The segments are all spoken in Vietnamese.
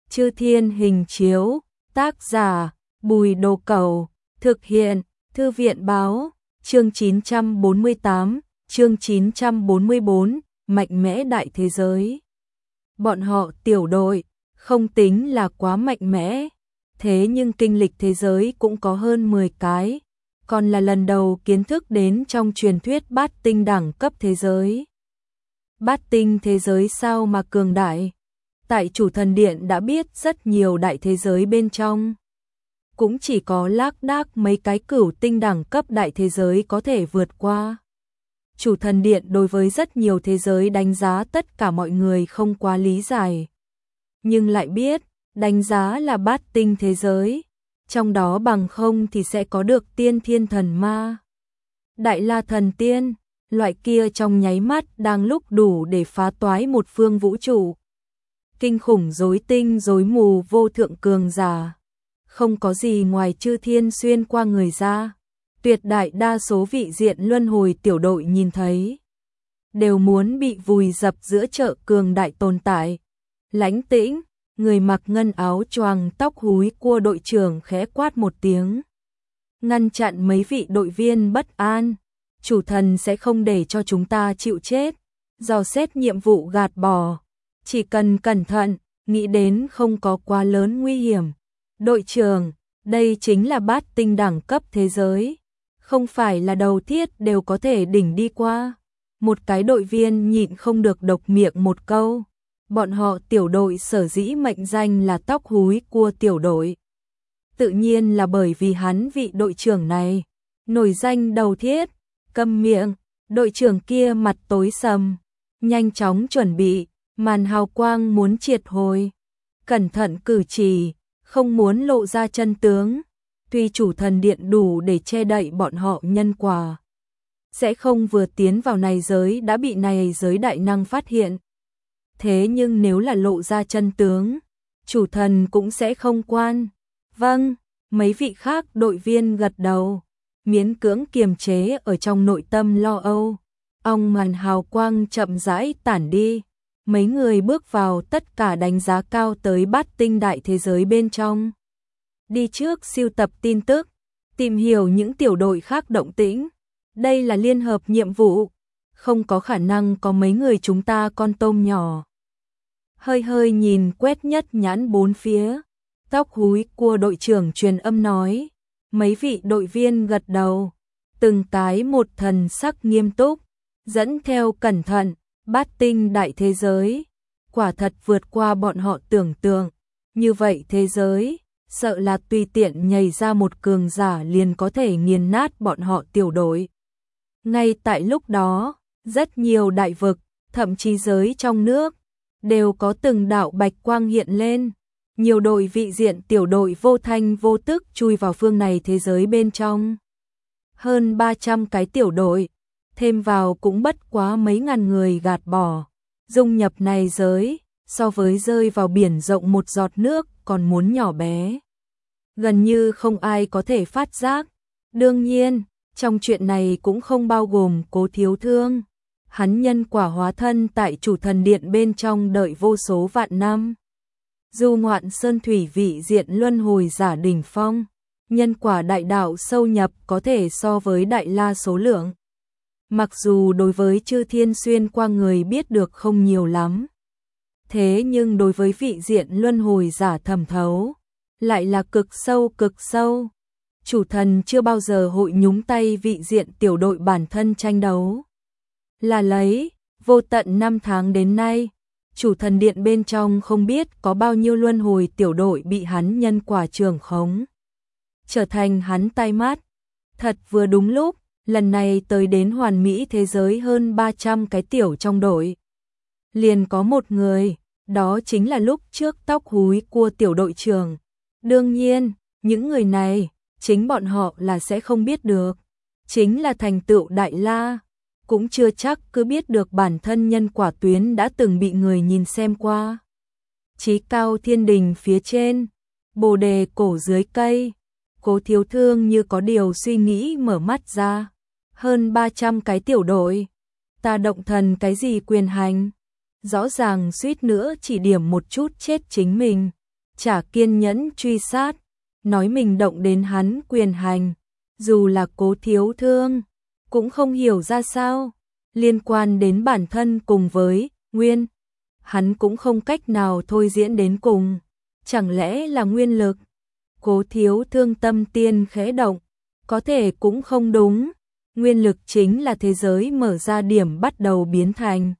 Chư Thiên Hình Chiếu, tác giả, Bùi Đồ Cẩu, thực hiện, Thư viện Báo, chương 948, chương 944, mạnh mẽ đại thế giới. Bọn họ tiểu đội, không tính là quá mạnh mẽ, thế nhưng kinh lịch thế giới cũng có hơn 10 cái, còn là lần đầu kiến thức đến trong truyền thuyết bát tinh đẳng cấp thế giới. Bát tinh thế giới sao mà cường đại? Tại Chủ Thần Điện đã biết rất nhiều đại thế giới bên trong. Cũng chỉ có lác đác mấy cái cửu tinh đẳng cấp đại thế giới có thể vượt qua. Chủ Thần Điện đối với rất nhiều thế giới đánh giá tất cả mọi người không quá lý giải. Nhưng lại biết, đánh giá là bát tinh thế giới. Trong đó bằng không thì sẽ có được tiên thiên thần ma. Đại la thần tiên, loại kia trong nháy mắt đang lúc đủ để phá toái một phương vũ trụ. Kinh khủng rối tinh rối mù vô thượng cường giả. Không có gì ngoài chư thiên xuyên qua người ra. Tuyệt đại đa số vị diện luân hồi tiểu đội nhìn thấy. Đều muốn bị vùi dập giữa chợ cường đại tồn tại. Lãnh Tĩnh, người mặc ngân áo choàng tóc húi cua đội trưởng khẽ quát một tiếng. Ngăn chặn mấy vị đội viên bất an. Chủ thần sẽ không để cho chúng ta chịu chết. Dò xét nhiệm vụ gạt bỏ. Chỉ cần cẩn thận, nghĩ đến không có quá lớn nguy hiểm. Đội trưởng, đây chính là bát tinh đẳng cấp thế giới. Không phải là đầu thiết đều có thể đỉnh đi qua. Một cái đội viên nhịn không được độc miệng một câu. Bọn họ tiểu đội sở dĩ mệnh danh là tóc húi cua tiểu đội. Tự nhiên là bởi vì hắn vị đội trưởng này. Nổi danh đầu thiết, câm miệng, đội trưởng kia mặt tối sầm. Nhanh chóng chuẩn bị, màn hào quang muốn triệt hồi. Cẩn thận cử chỉ, không muốn lộ ra chân tướng. Tuy Chủ Thần Điện đủ để che đậy bọn họ nhân quả. Sẽ không vừa tiến vào này giới đã bị này giới đại năng phát hiện. Thế nhưng nếu là lộ ra chân tướng, chủ thần cũng sẽ không quan. Vâng, mấy vị khác đội viên gật đầu, miễn cưỡng kiềm chế ở trong nội tâm lo âu. Màn hào quang chậm rãi tản đi, mấy người bước vào tất cả đánh giá cao tới bát tinh đại thế giới bên trong. Đi trước siêu tập tin tức, tìm hiểu những tiểu đội khác động tĩnh. Đây là liên hợp nhiệm vụ, không có khả năng có mấy người chúng ta con tôm nhỏ. Hơi hơi nhìn quét nhất nhãn bốn phía, tóc húi cua đội trưởng truyền âm nói. Mấy vị đội viên gật đầu, từng cái một thần sắc nghiêm túc, dẫn theo cẩn thận, bát tinh đại thế giới. Quả thật vượt qua bọn họ tưởng tượng, như vậy thế giới, sợ là tùy tiện nhảy ra một cường giả liền có thể nghiền nát bọn họ tiểu đội. Ngay tại lúc đó, rất nhiều đại vực, thậm chí giới trong nước, đều có từng đạo bạch quang hiện lên. Nhiều đội vị diện tiểu đội vô thanh vô tức chui vào phương này thế giới bên trong. Hơn 300 cái tiểu đội, thêm vào cũng bất quá mấy ngàn người gạt bỏ. Dung nhập này giới, so với rơi vào biển rộng một giọt nước còn muốn nhỏ bé. Gần như không ai có thể phát giác. Đương nhiên, trong chuyện này cũng không bao gồm Cố Thiếu Thương. Hắn nhân quả hóa thân tại Chủ Thần Điện bên trong đợi vô số vạn năm. Du ngoạn sơn thủy vị diện luân hồi giả đỉnh phong, nhân quả đại đạo sâu nhập có thể so với đại la số lượng. Mặc dù đối với chư thiên xuyên qua người biết được không nhiều lắm, thế nhưng đối với vị diện luân hồi giả thẩm thấu, lại là cực sâu cực sâu. Chủ thần chưa bao giờ hội nhúng tay vị diện tiểu đội bản thân tranh đấu. Là lấy, vô tận 5 tháng đến nay, Chủ Thần Điện bên trong không biết có bao nhiêu luân hồi tiểu đội bị hắn nhân quả trường khống. Trở thành hắn tai mắt. Thật vừa đúng lúc, lần này tới đến hoàn mỹ thế giới hơn 300 cái tiểu trong đội. Liền có một người, đó chính là lúc trước tóc húi cua tiểu đội trưởng. Đương nhiên, những người này, chính bọn họ là sẽ không biết được. Chính là thành tựu đại la. Cũng chưa chắc cứ biết được bản thân nhân quả tuyến đã từng bị người nhìn xem qua. Chí cao thiên đình phía trên, bồ đề cổ dưới cây, Cố Thiếu Thương như có điều suy nghĩ mở mắt ra. Hơn 300 cái tiểu đội, ta động thần cái gì quyền hành, rõ ràng suýt nữa chỉ điểm một chút chết chính mình. chả kiên nhẫn truy sát, nói mình động đến hắn quyền hành, dù là Cố Thiếu Thương, cũng không hiểu ra sao, liên quan đến bản thân cùng với Nguyên, hắn cũng không cách nào thôi diễn đến cùng, chẳng lẽ là nguyên lực? Cố Thiếu Thương tâm tiên khẽ động, có thể cũng không đúng, nguyên lực chính là thế giới mở ra điểm bắt đầu biến thành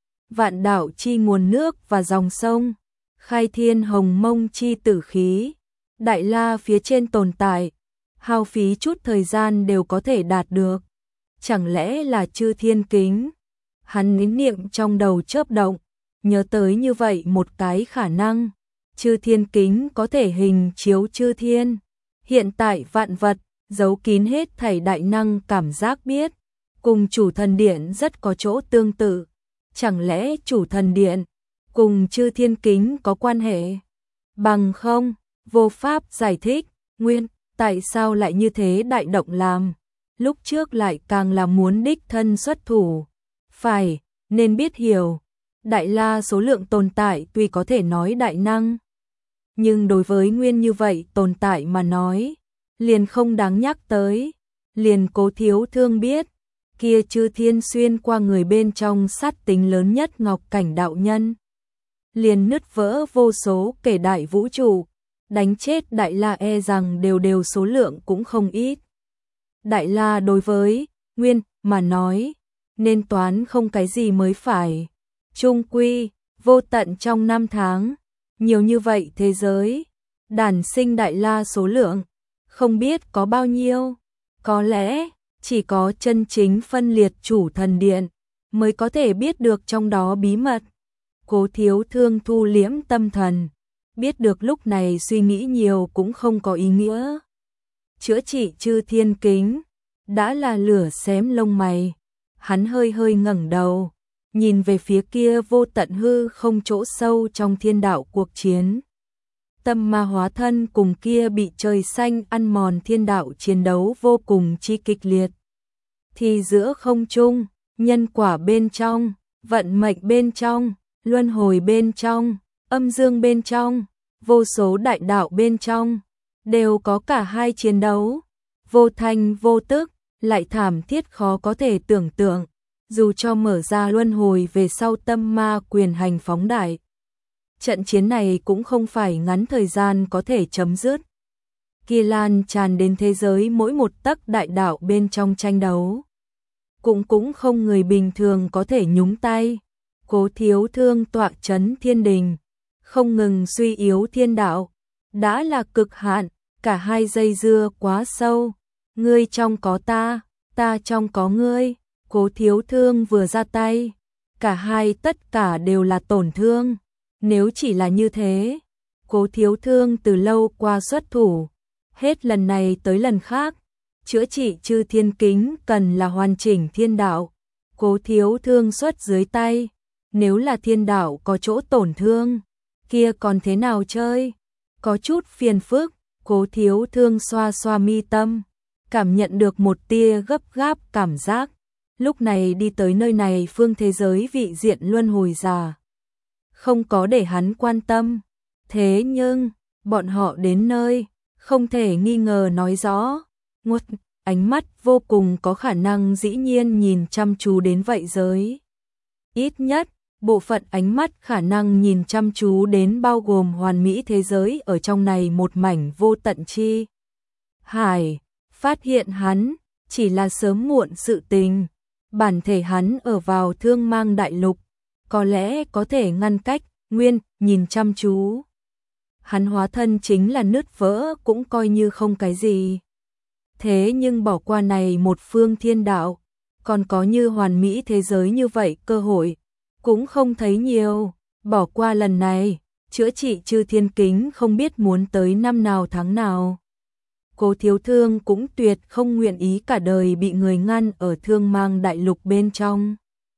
vạn đạo chi nguồn nước và dòng sông, khai thiên hồng mông chi tử khí, đại la phía trên tồn tại, hao phí chút thời gian đều có thể đạt được. Chẳng lẽ là Chư Thiên Kính? Hắn nín niệm trong đầu chớp động, nhớ tới như vậy một cái khả năng, Chư Thiên Kính có thể hình chiếu chư thiên. Hiện tại vạn vật, giấu kín hết thảy đại năng cảm giác biết, cùng Chủ Thần Điện rất có chỗ tương tự. Chẳng lẽ Chủ Thần Điện cùng Chư Thiên Kính có quan hệ? Bằng không, vô pháp giải thích, nguyên, tại sao lại như thế đại động làm? Lúc trước lại càng là muốn đích thân xuất thủ. Phải, nên biết hiểu, đại la số lượng tồn tại tuy có thể nói đại năng, nhưng đối với nguyên như vậy tồn tại mà nói, liền không đáng nhắc tới. Liền Cố Thiếu Thương biết, kia chư thiên xuyên qua người bên trong sát tính lớn nhất Ngọc Cảnh đạo nhân, liền nứt vỡ vô số kể đại vũ trụ, đánh chết đại la e rằng đều số lượng cũng không ít. Đại la đối với nguyên mà nói, nên toán không cái gì mới phải. Trung quy, vô tận trong năm tháng, nhiều như vậy thế giới, đản sinh đại la số lượng, không biết có bao nhiêu. Có lẽ, chỉ có chân chính phân liệt Chủ Thần Điện, mới có thể biết được trong đó bí mật. Cố Thiếu Thương thu liễm tâm thần, biết được lúc này suy nghĩ nhiều cũng không có ý nghĩa. Chữa trị Chư Thiên Kính, đã là lửa xém lông mày. Hắn hơi hơi ngẩng đầu, nhìn về phía kia vô tận hư không chỗ sâu trong thiên đạo cuộc chiến. Tâm ma hóa thân cùng kia bị trời xanh ăn mòn thiên đạo chiến đấu vô cùng chi kịch liệt. Thì giữa không trung, nhân quả bên trong, vận mệnh bên trong, luân hồi bên trong, âm dương bên trong, vô số đại đạo bên trong, đều có cả hai chiến đấu, vô thanh vô tức, lại thảm thiết khó có thể tưởng tượng, dù cho mở ra luân hồi về sau tâm ma quyền hành phóng đại. Trận chiến này cũng không phải ngắn thời gian có thể chấm dứt. Kia lan tràn đến thế giới mỗi một tấc đại đạo bên trong tranh đấu. Cũng không người bình thường có thể nhúng tay. Cố Thiếu Thương tọa chấn thiên đình, không ngừng suy yếu thiên đạo, đã là cực hạn, cả hai dây dưa quá sâu. Ngươi trong có ta trong có ngươi. Cố Thiếu Thương vừa ra tay, cả hai tất cả đều là tổn thương. Nếu chỉ là như thế, Cố Thiếu Thương từ lâu qua xuất thủ, hết lần này tới lần khác, chữa trị Chư Thiên Kính cần là hoàn chỉnh thiên đạo. Cố Thiếu Thương xuất dưới tay, nếu là thiên đạo có chỗ tổn thương, kia còn thế nào chơi? Có chút phiền phức, Cố Thiếu Thương xoa xoa mi tâm, cảm nhận được một tia gấp gáp cảm giác. Lúc này đi tới nơi này phương thế giới vị diện luân hồi già, không có để hắn quan tâm. Thế nhưng, bọn họ đến nơi, không thể nghi ngờ nói rõ. Ngột, ánh mắt vô cùng có khả năng dĩ nhiên nhìn chăm chú đến vậy giới. Ít nhất, bộ phận ánh mắt khả năng nhìn chăm chú đến bao gồm hoàn mỹ thế giới ở trong này một mảnh vô tận chi. Hải, phát hiện hắn, chỉ là sớm muộn sự tình. Bản thể hắn ở vào Thương Mang Đại Lục, có lẽ có thể ngăn cách, nguyên, nhìn chăm chú. Hắn hóa thân chính là nứt vỡ cũng coi như không cái gì. Thế nhưng bỏ qua này một phương thiên đạo, còn có như hoàn mỹ thế giới như vậy cơ hội, cũng không thấy nhiều. Bỏ qua lần này, chữa trị Chư Thiên Kính không biết muốn tới năm nào tháng nào. Cố Thiếu Thương cũng tuyệt không nguyện ý cả đời bị người ngăn ở Thương Mang Đại Lục bên trong.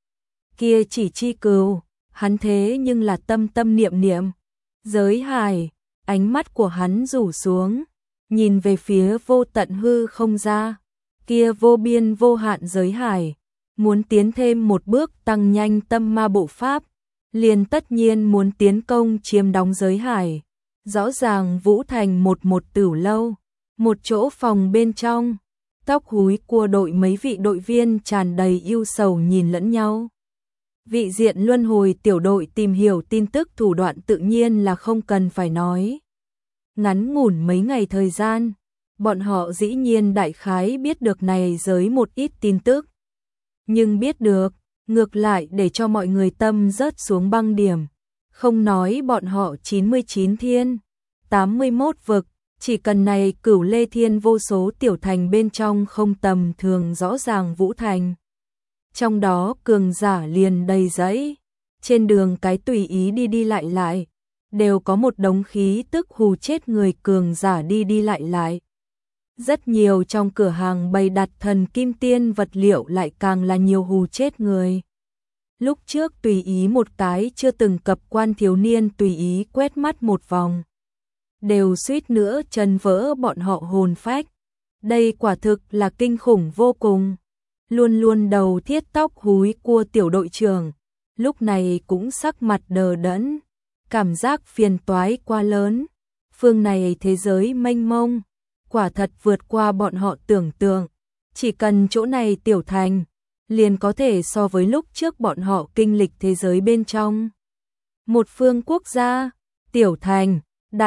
Kia chỉ chi cừu, hắn thế nhưng là tâm tâm niệm niệm. Giới hải, ánh mắt của hắn rủ xuống, nhìn về phía vô tận hư không ra. Kia vô biên vô hạn giới hải, muốn tiến thêm một bước tăng nhanh tâm ma bộ pháp, liền tất nhiên muốn tiến công chiếm đóng giới hải. Rõ ràng Vũ Thành một tử lâu, một chỗ phòng bên trong, tóc húi cua đội mấy vị đội viên tràn đầy ưu sầu nhìn lẫn nhau. Vị diện luân hồi tiểu đội tìm hiểu tin tức thủ đoạn tự nhiên là không cần phải nói. Ngắn ngủn mấy ngày thời gian, bọn họ dĩ nhiên đại khái biết được này giới một ít tin tức. Nhưng biết được, ngược lại để cho mọi người tâm rớt xuống băng điểm. Không nói bọn họ 99 thiên, 81 vực, chỉ cần này Cửu Lê Thiên vô số tiểu thành bên trong không tầm thường rõ ràng Vũ Thành. Trong đó cường giả liền đầy dẫy, trên đường cái tùy ý đi lại, đều có một đống khí tức hù chết người cường giả đi lại. Rất nhiều trong cửa hàng bày đặt thần kim tiên vật liệu lại càng là nhiều hù chết người. Lúc trước tùy ý một cái chưa từng cập quan thiếu niên tùy ý quét mắt một vòng, đều suýt nữa chân vỡ bọn họ hồn phách. Đây quả thực là kinh khủng vô cùng. Luôn luôn đầu thiết tóc húi cua tiểu đội trưởng, lúc này cũng sắc mặt đờ đẫn, cảm giác phiền toái quá lớn. Phương này thế giới mênh mông, quả thật vượt qua bọn họ tưởng tượng. Chỉ cần chỗ này tiểu thành, liền có thể so với lúc trước bọn họ kinh lịch thế giới bên trong. Một phương quốc gia, tiểu thành,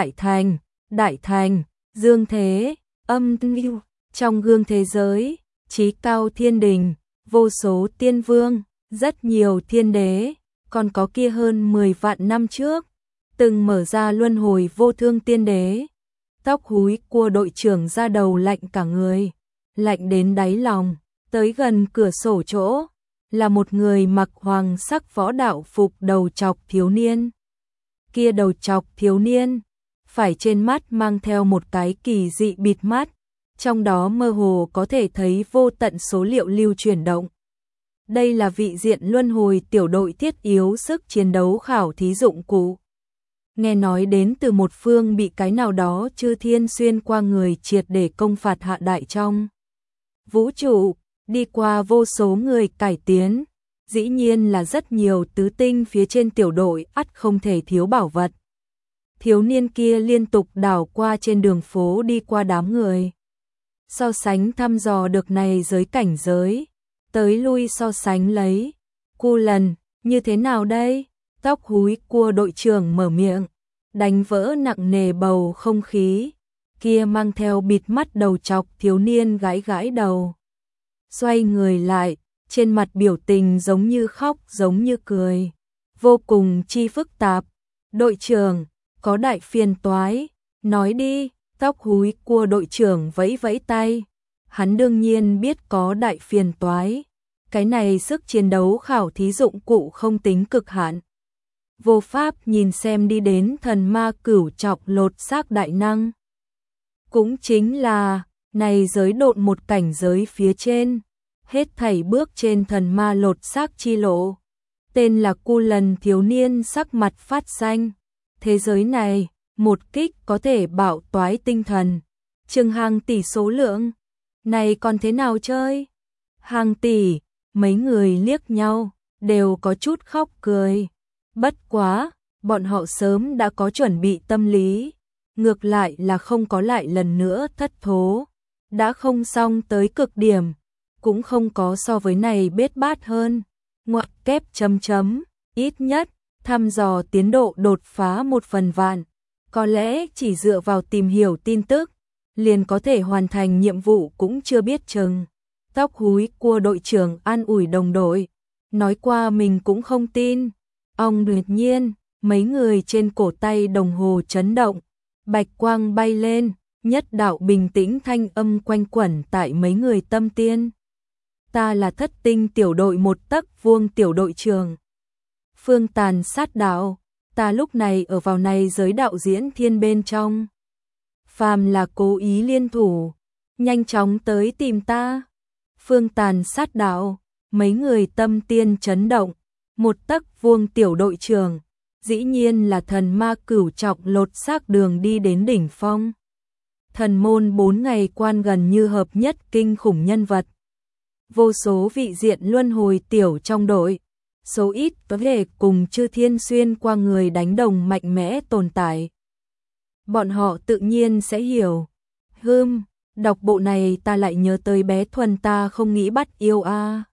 đại thành, dương thế, âm lưu, trong gương thế giới, chí cao thiên đình, vô số tiên vương, rất nhiều thiên đế, còn có kia hơn 10 vạn năm trước, từng mở ra luân hồi vô thương tiên đế. Tóc húi cua đội trưởng ra đầu lạnh cả người, lạnh đến đáy lòng. Tới gần cửa sổ chỗ, là một người mặc hoàng sắc võ đạo phục đầu trọc thiếu niên. Kia đầu trọc thiếu niên, phải trên mắt mang theo một cái kỳ dị bịt mắt, trong đó mơ hồ có thể thấy vô tận số liệu lưu chuyển động. Đây là vị diện luân hồi tiểu đội thiết yếu sức chiến đấu khảo thí dụng cụ. Nghe nói đến từ một phương bị cái nào đó chư thiên xuyên qua người triệt để công phạt hạ đại trong vũ trụ. Đi qua vô số người cải tiến, dĩ nhiên là rất nhiều tứ tinh phía trên tiểu đội ắt không thể thiếu bảo vật. Thiếu niên kia liên tục đảo qua trên đường phố đi qua đám người. So sánh thăm dò được này giới cảnh giới, tới lui so sánh lấy. Cu lần, như thế nào đây? Tóc húi cua đội trưởng mở miệng, đánh vỡ nặng nề bầu không khí. Kia mang theo bịt mắt đầu trọc thiếu niên gãi đầu. Xoay người lại, trên mặt biểu tình giống như khóc giống như cười, vô cùng chi phức tạp. Đội trưởng, có đại phiền toái, nói đi. Tóc húi cua đội trưởng vẫy vẫy tay, hắn đương nhiên biết có đại phiền toái. Cái này sức chiến đấu khảo thí dụng cụ không tính cực hạn, vô pháp nhìn xem đi đến thần ma cửu trọc lột xác đại năng. Cũng chính là này giới độn một cảnh giới phía trên, hết thảy bước trên thần ma lột xác chi lộ. Tên là Cu lần thiếu niên sắc mặt phát xanh. Thế giới này, một kích có thể bạo toái tinh thần, chừng hàng tỷ số lượng. Này còn thế nào chơi? Hàng tỷ, mấy người liếc nhau, đều có chút khóc cười. Bất quá, bọn họ sớm đã có chuẩn bị tâm lý. Ngược lại là không có lại lần nữa thất thố. Đã không xong tới cực điểm, cũng không có so với này bết bát hơn. Ngoặc kép chấm chấm, ít nhất, thăm dò tiến độ đột phá 1/1000. Có lẽ chỉ dựa vào tìm hiểu tin tức, liền có thể hoàn thành nhiệm vụ cũng chưa biết chừng. Tóc húi cua đội trưởng an ủi đồng đội, nói qua mình cũng không tin. Ông đột nhiên, mấy người trên cổ tay đồng hồ chấn động, bạch quang bay lên, nhất đạo bình tĩnh thanh âm quanh quẩn tại mấy người tâm tiên. Ta là thất tinh tiểu đội một tấc vuông tiểu đội trưởng. Phương Tàn sát đạo, ta lúc này ở vào này giới đạo diễn thiên bên trong. Phàm là cố ý liên thủ, nhanh chóng tới tìm ta. Phương Tàn sát đạo, mấy người tâm tiên chấn động, một tấc vuông tiểu đội trưởng, dĩ nhiên là thần ma cửu trọc lột xác đường đi đến đỉnh phong. Thần môn 4 ngày quan gần như hợp nhất kinh khủng nhân vật. Vô số vị diện luân hồi tiểu trong đội, số ít có thể cùng chư thiên xuyên qua người đánh đồng mạnh mẽ tồn tại. bọn họ tự nhiên sẽ hiểu. Đọc bộ này ta lại nhớ tới bé Thuần ta không nghĩ bắt yêu a.